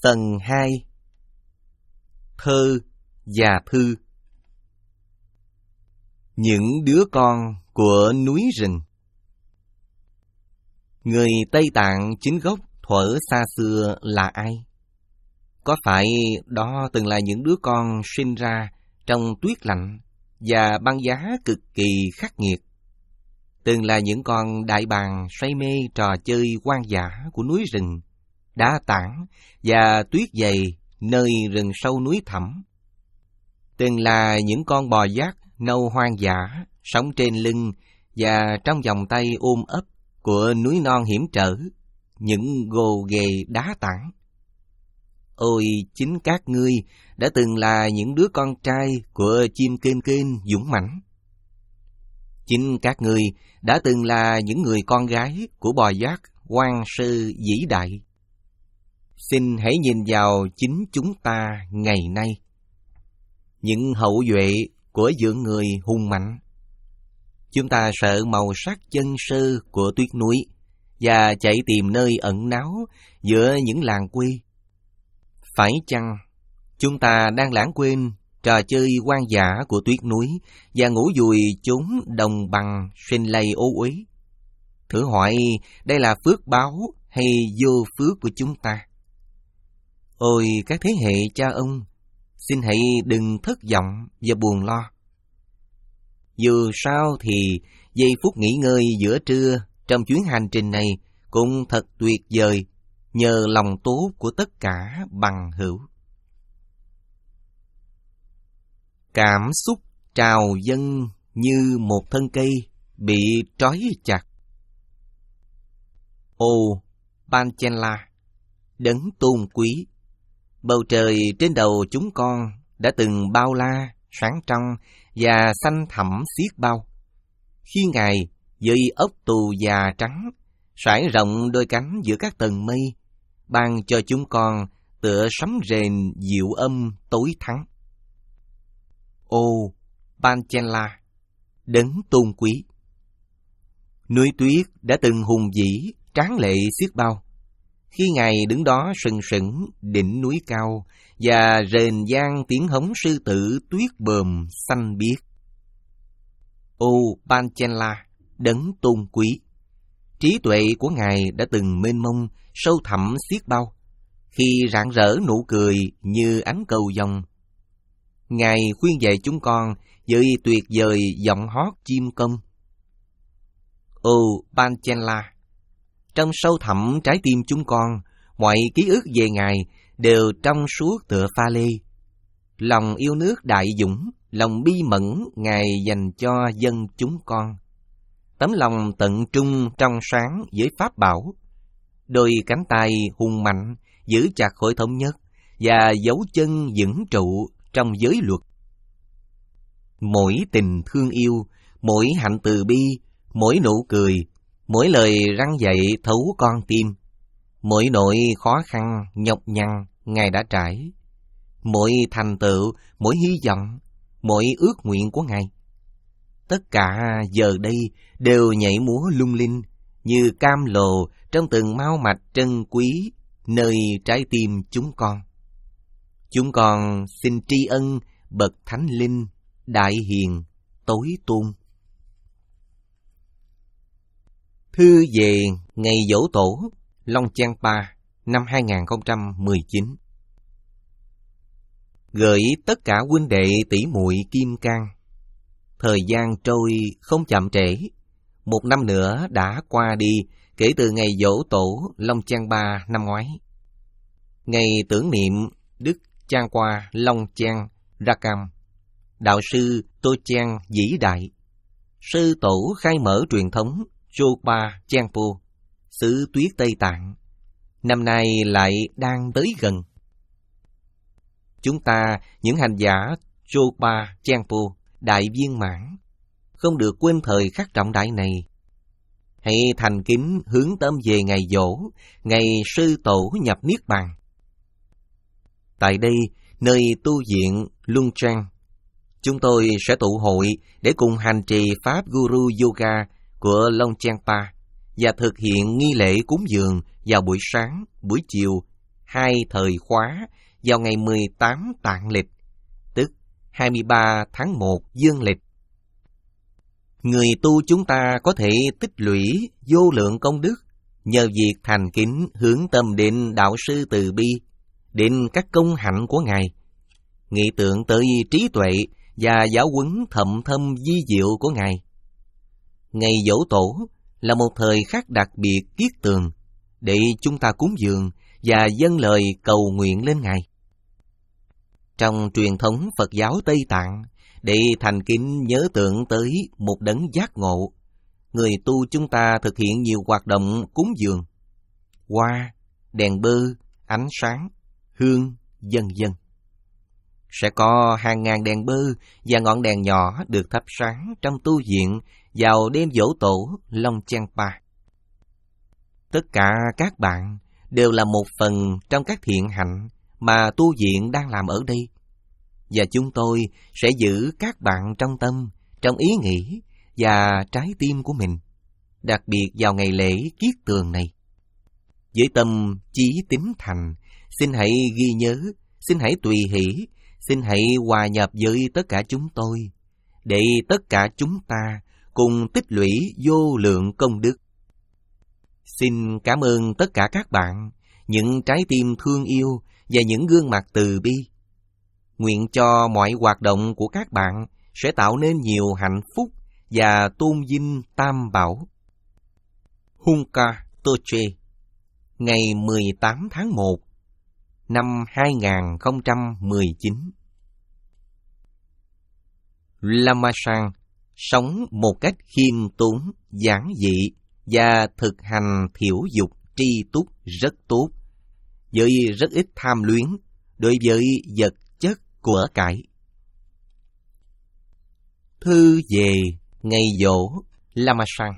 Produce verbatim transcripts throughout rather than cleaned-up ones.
Phần hai. Thơ và thư. Những đứa con của núi rừng. Người Tây Tạng chính gốc thuở xa xưa là ai? Có phải đó từng là những đứa con sinh ra trong tuyết lạnh và băng giá cực kỳ khắc nghiệt? Từng là những con đại bàng say mê trò chơi hoang dã của núi rừng, đá tảng và tuyết dày nơi rừng sâu núi thẳm. Từng là những con bò giác nâu hoang dã sống trên lưng và trong vòng tay ôm ấp của núi non hiểm trở, những gồ ghề đá tảng. Ôi, chính các ngươi đã từng là những đứa con trai của chim kên kên dũng mãnh. Chính các ngươi đã từng là những người con gái của bò giác hoang sơ vĩ đại. Xin hãy nhìn vào chính chúng ta ngày nay, những hậu duệ của dưỡng người hùng mạnh. Chúng ta sợ màu sắc chân sơ của tuyết núi và chạy tìm nơi ẩn náu giữa những làng quê. Phải chăng chúng ta đang lãng quên trò chơi hoang dã của tuyết núi và ngủ vùi chốn đồng bằng sinh lầy ô uế? Thử hỏi đây là phước báo hay vô phước của chúng ta? Ôi các thế hệ cha ông, xin hãy đừng thất vọng và buồn lo. Dù sao thì giây phút nghỉ ngơi giữa trưa trong chuyến hành trình này cũng thật tuyệt vời nhờ lòng tốt của tất cả bằng hữu. Cảm xúc trào dâng như một thân cây bị trói chặt. Ô Panchala, đấng tôn quý, bầu trời trên đầu chúng con đã từng bao la, sáng trong và xanh thẳm xiết bao. Khi Ngài với ốc tù già trắng trải rộng đôi cánh giữa các tầng mây, ban cho chúng con tựa sấm rền dịu âm tối thắng. Ô Panchala, đấng tôn quý, núi tuyết đã từng hùng vĩ tráng lệ xiết bao. Khi Ngài đứng đó sừng sững đỉnh núi cao và rền vang tiếng hống sư tử tuyết bờm xanh biếc. Ô Panchala, đấng tôn quý, trí tuệ của Ngài đã từng mênh mông sâu thẳm xiết bao, khi rạng rỡ nụ cười như ánh cầu vồng. Ngài khuyên dạy chúng con với tuyệt vời giọng hót chim công. Ô Panchala, trong sâu thẳm trái tim chúng con, mọi ký ức về Ngài đều trong suốt tựa pha lê. Lòng yêu nước đại dũng, lòng bi mẫn Ngài dành cho dân chúng con. Tấm lòng tận trung trong sáng với pháp bảo, đôi cánh tay hùng mạnh giữ chặt khối thống nhất và dấu chân vững trụ trong giới luật. Mỗi tình thương yêu, mỗi hạnh từ bi, mỗi nụ cười, mỗi lời răn dạy thấu con tim, mỗi nỗi khó khăn nhọc nhằn Ngài đã trải, mỗi thành tựu, mỗi hy vọng, mỗi ước nguyện của Ngài, tất cả giờ đây đều nhảy múa lung linh như cam lồ trong từng mao mạch trân quý nơi trái tim chúng con. Chúng con xin tri ân bậc thánh linh, đại hiền, tối tôn. Thư về ngày giỗ tổ Long Champa năm hai không một chín. Gửi tất cả huynh đệ tỷ muội kim cang. Thời gian trôi không chậm trễ, một năm nữa đã qua đi kể từ ngày giỗ tổ Long Champa năm ngoái. Ngày tưởng niệm Đức Champa Long Chan Rakam, đạo sư Tô Chan vĩ đại, sư tổ khai mở truyền thống Chopa Champo, xứ tuyết Tây Tạng, năm nay lại đang tới gần. Chúng ta, những hành giả Chopa Champo đại viên mãn, không được quên thời khắc trọng đại này. Hãy thành kính hướng tâm về ngày giỗ, ngày sư tổ nhập niết bàn. Tại đây, nơi tu viện Luân Trang, chúng tôi sẽ tụ hội để cùng hành trì pháp Guru Yoga của Long Champa và thực hiện nghi lễ cúng dường vào buổi sáng, buổi chiều hai thời khóa vào ngày mười tám tạng lịch, tức hai mươi ba tháng một dương lịch. Người tu chúng ta có thể tích lũy vô lượng công đức nhờ việc thành kính hướng tâm đến đạo sư từ bi, đến các công hạnh của Ngài, nghĩ tưởng tới trí tuệ và giáo huấn thậm thâm di diệu của Ngài. Ngày Giỗ Tổ là một thời khắc đặc biệt kiết tường để chúng ta cúng dường và dâng lời cầu nguyện lên Ngài. Trong truyền thống Phật giáo Tây Tạng, để thành kính nhớ tượng tới một đấng giác ngộ, người tu chúng ta thực hiện nhiều hoạt động cúng dường: hoa, đèn bơ, ánh sáng, hương, vân vân. Sẽ có hàng ngàn đèn bơ và ngọn đèn nhỏ được thắp sáng trong tu viện vào đêm Giỗ Tổ Long Champa. Tất cả các bạn đều là một phần trong các thiện hạnh mà tu viện đang làm ở đây, và chúng tôi sẽ giữ các bạn trong tâm, trong ý nghĩ và trái tim của mình, đặc biệt vào ngày lễ kiết tường này. Với tâm chí tín thành, xin hãy ghi nhớ, xin hãy tùy hỷ, xin hãy hòa nhập với tất cả chúng tôi, để tất cả chúng ta cùng tích lũy vô lượng công đức. Xin cảm ơn tất cả các bạn, những trái tim thương yêu và những gương mặt từ bi. Nguyện cho mọi hoạt động của các bạn sẽ tạo nên nhiều hạnh phúc và tôn vinh Tam Bảo. Hunka Toche, ngày mười tám tháng một năm hai nghìn không trăm mười chín. Lama Sang sống một cách khiêm tốn, giản dị và thực hành thiểu dục tri túc rất tốt, với rất ít tham luyến đối với vật chất của cải. Thư về ngày Giỗ Lama Sang.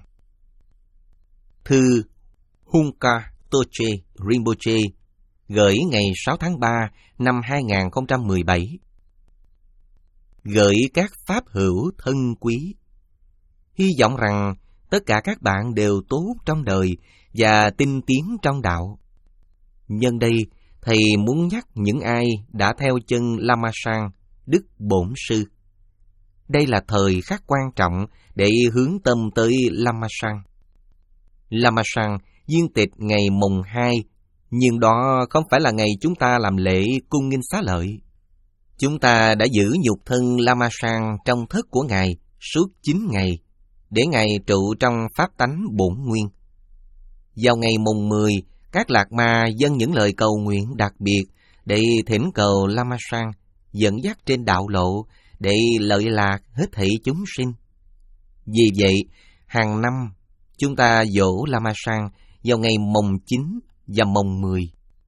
Thư Hunka Toche Rinpoche gửi ngày sáu tháng ba năm hai nghìn không trăm mười bảy. Gửi các pháp hữu thân quý. Hy vọng rằng tất cả các bạn đều tốt trong đời và tinh tiến trong đạo. Nhân đây, Thầy muốn nhắc những ai đã theo chân Lama Sang, Đức Bổn Sư. Đây là thời khắc quan trọng để hướng tâm tới Lama Sang. Lama Sang viên tịch ngày mùng hai, nhưng đó không phải là ngày chúng ta làm lễ cung nghinh xá lợi. Chúng ta đã giữ nhục thân Lama Sang trong thất của Ngài suốt chín ngày, để Ngài trụ trong pháp tánh bổn nguyên. Vào ngày mùng mười, các lạc ma dâng những lời cầu nguyện đặc biệt để thỉnh cầu Lama Sang dẫn dắt trên đạo lộ để lợi lạc hết thảy chúng sinh. Vì vậy, hàng năm chúng ta dỗ Lama Sang vào ngày mồng chín và mồng mười.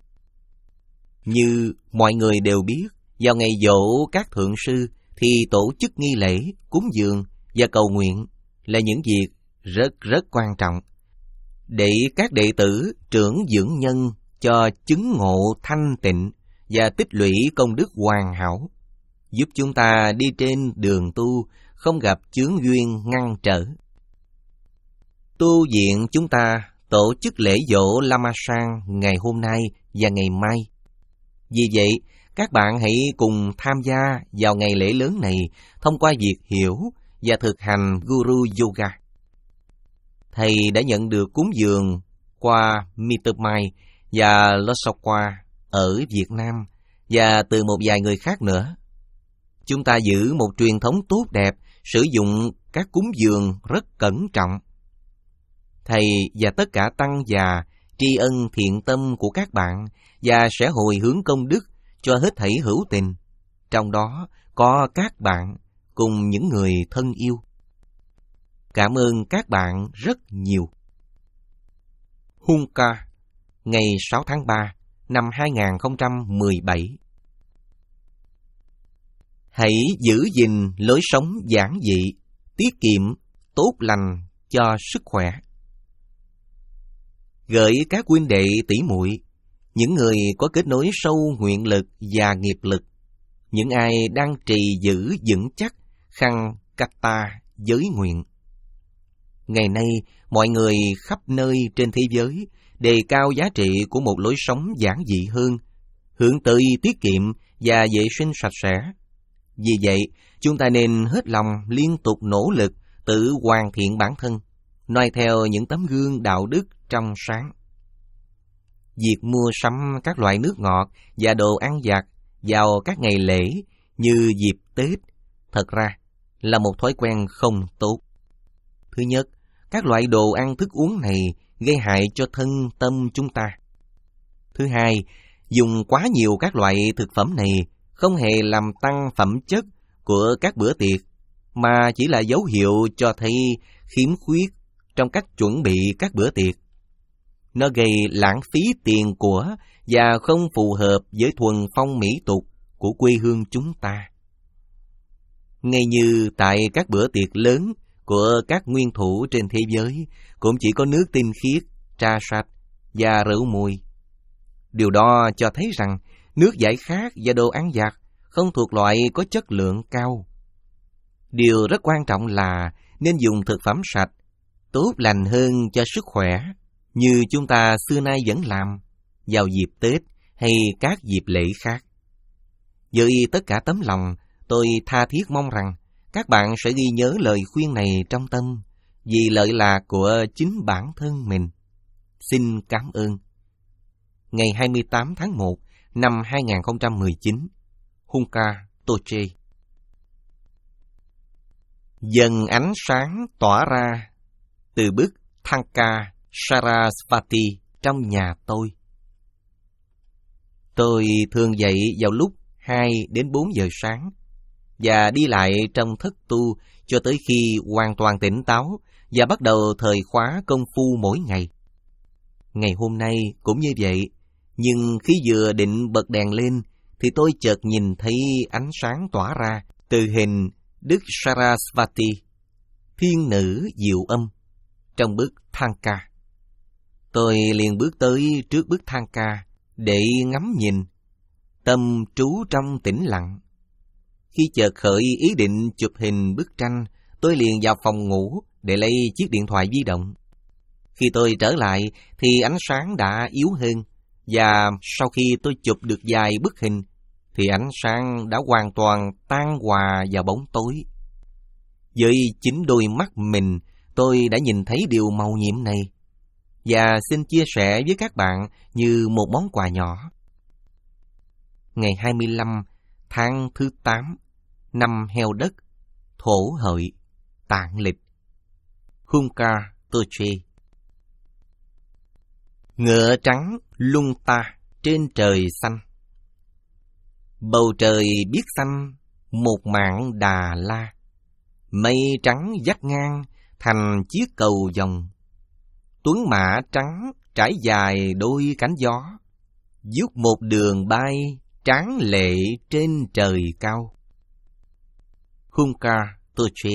Như mọi người đều biết, vào ngày dỗ các thượng sư thì tổ chức nghi lễ, cúng dường và cầu nguyện là những việc rất rất quan trọng, để các đệ tử trưởng dưỡng nhân cho chứng ngộ thanh tịnh và tích lũy công đức hoàn hảo, giúp chúng ta đi trên đường tu không gặp chướng duyên ngăn trở. Tu viện chúng ta tổ chức lễ dỗ Lama Sang ngày hôm nay và ngày mai. Vì vậy, các bạn hãy cùng tham gia vào ngày lễ lớn này thông qua việc hiểu và thực hành Guru Yoga. Thầy đã nhận được cúng dường qua Mittermai và Losokwa ở Việt Nam và từ một vài người khác nữa. Chúng ta giữ một truyền thống tốt đẹp, sử dụng các cúng dường rất cẩn trọng. Thầy và tất cả tăng già tri ân thiện tâm của các bạn và sẽ hồi hướng công đức cho hết thảy hữu tình, trong đó có các bạn cùng những người thân yêu. Cảm ơn các bạn rất nhiều. Hunka, ngày sáu tháng ba năm hai nghìn không trăm mười bảy. Hãy giữ gìn lối sống giản dị, tiết kiệm, tốt lành cho sức khỏe. Gửi các huynh đệ tỷ muội, những người có kết nối sâu nguyện lực và nghiệp lực, những ai đang trì giữ vững chắc khăn kata giới nguyện. Ngày nay, mọi người khắp nơi trên thế giới đề cao giá trị của một lối sống giản dị hơn, hướng tới tiết kiệm và vệ sinh sạch sẽ. Vì vậy, chúng ta nên hết lòng liên tục nỗ lực tự hoàn thiện bản thân, noi theo những tấm gương đạo đức trong sáng. Việc mua sắm các loại nước ngọt và đồ ăn vặt vào các ngày lễ như dịp Tết, thật ra là một thói quen không tốt. Thứ nhất, các loại đồ ăn thức uống này gây hại cho thân tâm chúng ta. Thứ hai, dùng quá nhiều các loại thực phẩm này không hề làm tăng phẩm chất của các bữa tiệc, mà chỉ là dấu hiệu cho thấy khiếm khuyết trong cách chuẩn bị các bữa tiệc. Nó gây lãng phí tiền của và không phù hợp với thuần phong mỹ tục của quê hương chúng ta. Ngay như tại các bữa tiệc lớn của các nguyên thủ trên thế giới cũng chỉ có nước tinh khiết, trà sạch và rượu mùi. Điều đó cho thấy rằng nước giải khát và đồ ăn vặt không thuộc loại có chất lượng cao. Điều rất quan trọng là nên dùng thực phẩm sạch, tốt lành hơn cho sức khỏe, như chúng ta xưa nay vẫn làm vào dịp Tết hay các dịp lễ khác. Với tất cả tấm lòng, tôi tha thiết mong rằng các bạn sẽ ghi nhớ lời khuyên này trong tâm, vì lợi lạc của chính bản thân mình. Xin cảm ơn. Ngày hai mươi tám tháng một năm hai nghìn không trăm mười chín, Hunka Toche. Dần ánh sáng tỏa ra từ bức Thangka Sarasvati trong nhà tôi. Tôi thường dậy vào lúc hai đến bốn giờ sáng và đi lại trong thất tu cho tới khi hoàn toàn tỉnh táo và bắt đầu thời khóa công phu mỗi ngày. Ngày hôm nay cũng như vậy, nhưng khi vừa định bật đèn lên thì tôi chợt nhìn thấy ánh sáng tỏa ra từ hình Đức Sarasvati, thiên nữ diệu âm, trong bức Thangka. Tôi liền bước tới trước bức Thangka để ngắm nhìn, tâm trú trong tĩnh lặng. Khi chợt khởi ý định chụp hình bức tranh, tôi liền vào phòng ngủ để lấy chiếc điện thoại di động. Khi tôi trở lại thì ánh sáng đã yếu hơn, và sau khi tôi chụp được vài bức hình thì ánh sáng đã hoàn toàn tan hòa vào bóng tối. Với chính đôi mắt mình, tôi đã nhìn thấy điều mầu nhiệm này, và xin chia sẻ với các bạn như một món quà nhỏ. Ngày hai mươi lăm tháng thứ tám, năm Heo Đất, Thổ Hợi, Tạng Lịch. Hunka Toche. Ngựa trắng lung ta trên trời xanh. Bầu trời biếc xanh, một mảng Đà La. Mây trắng vắt ngang thành chiếc cầu vồng. Tuấn mã trắng trải dài đôi cánh gió, giúp một đường bay tráng lệ trên trời cao. Hunka Toche.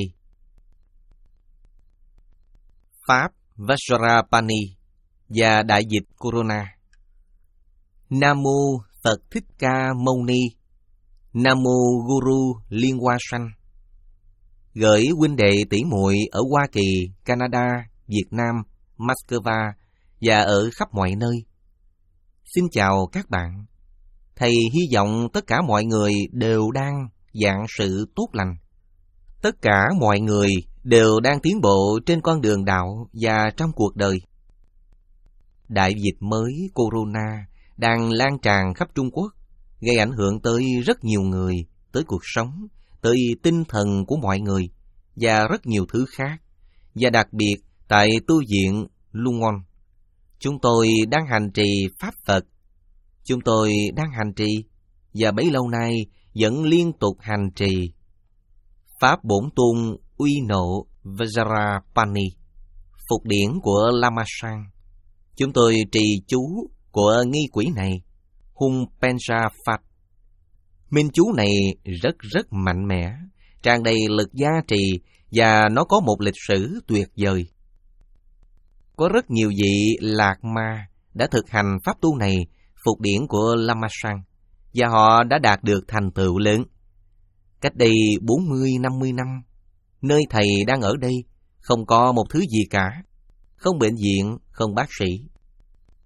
Pháp Vajrapani và đại dịch Corona. Nam mô Phật Thích Ca Mâu Ni. Nam mô Guru Liên Hoa Sanh. Gửi huynh đệ tỷ muội ở Hoa Kỳ, Canada, Việt Nam, Moscow và ở khắp mọi nơi. Xin chào các bạn. Thầy hy vọng tất cả mọi người đều đang vạn sự tốt lành. Tất cả mọi người đều đang tiến bộ trên con đường đạo và trong cuộc đời. Đại dịch mới Corona đang lan tràn khắp Trung Quốc, gây ảnh hưởng tới rất nhiều người, tới cuộc sống, tới tinh thần của mọi người và rất nhiều thứ khác. Và đặc biệt tại tu viện Lungon, chúng tôi đang hành trì Pháp Phật. Chúng tôi đang hành trì và bấy lâu nay vẫn liên tục hành trì Pháp Bổn Tôn Uy Nộ Vajrapani, phục điển của Lama Sang. Chúng tôi trì chú của nghi quỷ này, Hung Penja Phật. Minh chú này rất rất mạnh mẽ, tràn đầy lực gia trì và nó có một lịch sử tuyệt vời. Có rất nhiều vị lạc ma đã thực hành pháp tu này, phục điển của Lama Sang, và họ đã đạt được thành tựu lớn. Cách đây bốn mươi năm mươi năm, nơi thầy đang ở đây không có một thứ gì cả, không bệnh viện, không bác sĩ.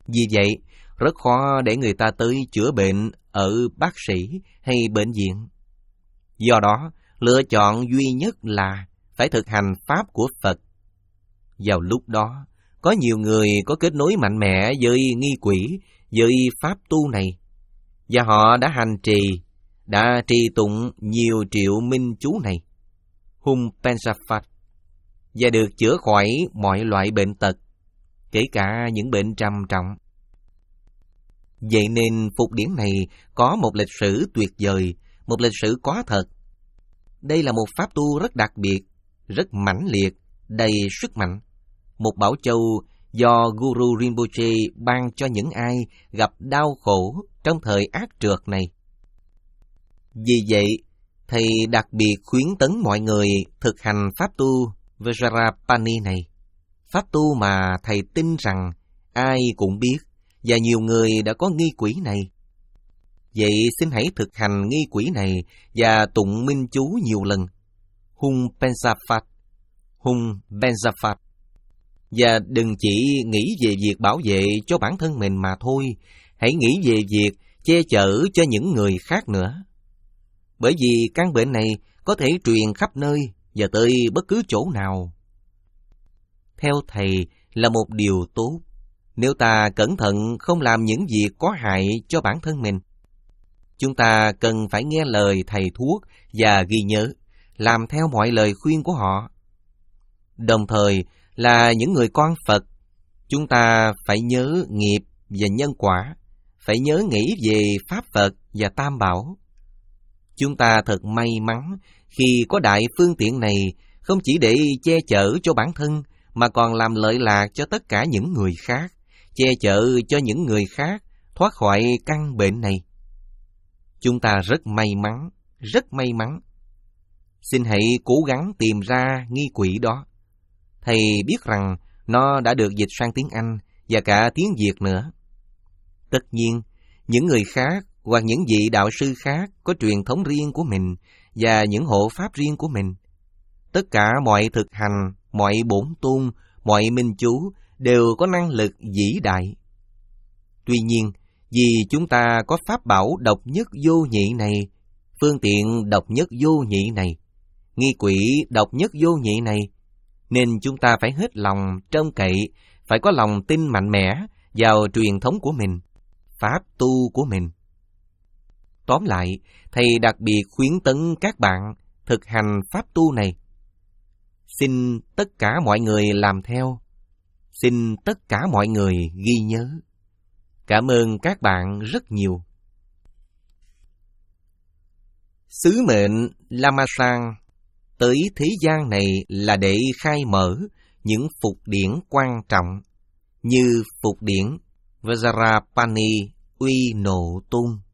Vì vậy, rất khó để người ta tới chữa bệnh ở bác sĩ hay bệnh viện. Do đó, lựa chọn duy nhất là phải thực hành Pháp của Phật. Vào lúc đó, có nhiều người có kết nối mạnh mẽ với nghi quỷ, với Pháp tu này, và họ đã hành trì, đã trì tụng nhiều triệu minh chú này, Hum Pensaphat, và được chữa khỏi mọi loại bệnh tật, kể cả những bệnh trầm trọng. Vậy nên Phục Điển này có một lịch sử tuyệt vời, một lịch sử có thật. Đây là một pháp tu rất đặc biệt, rất mãnh liệt, đầy sức mạnh. Một bảo châu do Guru Rinpoche ban cho những ai gặp đau khổ trong thời ác trượt này. Vì vậy, Thầy đặc biệt khuyến tấn mọi người thực hành pháp tu Vajrapani này. Pháp tu mà Thầy tin rằng ai cũng biết, và nhiều người đã có nghi quỷ này. Vậy xin hãy thực hành nghi quỷ này và tụng minh chú nhiều lần. Hum Pensaphat, Hum Pensaphat. Và đừng chỉ nghĩ về việc bảo vệ cho bản thân mình mà thôi, hãy nghĩ về việc che chở cho những người khác nữa. Bởi vì căn bệnh này có thể truyền khắp nơi và tới bất cứ chỗ nào. Theo Thầy là một điều tốt, nếu ta cẩn thận không làm những việc có hại cho bản thân mình. Chúng ta cần phải nghe lời Thầy thuốc và ghi nhớ, làm theo mọi lời khuyên của họ. Đồng thời là những người con Phật, chúng ta phải nhớ nghiệp và nhân quả, phải nhớ nghĩ về Pháp Phật và Tam Bảo. Chúng ta thật may mắn khi có đại phương tiện này, không chỉ để che chở cho bản thân, mà còn làm lợi lạc cho tất cả những người khác, che chở cho những người khác thoát khỏi căn bệnh này. Chúng ta rất may mắn, rất may mắn. Xin hãy cố gắng tìm ra nghi quỷ đó. Thầy biết rằng nó đã được dịch sang tiếng Anh và cả tiếng Việt nữa. Tất nhiên, những người khác hoặc những vị đạo sư khác có truyền thống riêng của mình và những hộ pháp riêng của mình. Tất cả mọi thực hành, mọi bổn tôn, mọi minh chú đều có năng lực vĩ đại. Tuy nhiên, vì chúng ta có pháp bảo độc nhất vô nhị này, phương tiện độc nhất vô nhị này, nghi quỷ độc nhất vô nhị này, nên chúng ta phải hết lòng trông cậy, phải có lòng tin mạnh mẽ vào truyền thống của mình, pháp tu của mình. Tóm lại, Thầy đặc biệt khuyến tấn các bạn thực hành pháp tu này. Xin tất cả mọi người làm theo. Xin tất cả mọi người ghi nhớ. Cảm ơn các bạn rất nhiều. Sứ mệnh Lama Sang tới thế gian này là để khai mở những phục điển quan trọng như phục điển Vajrapani Uy Nộ Tôn.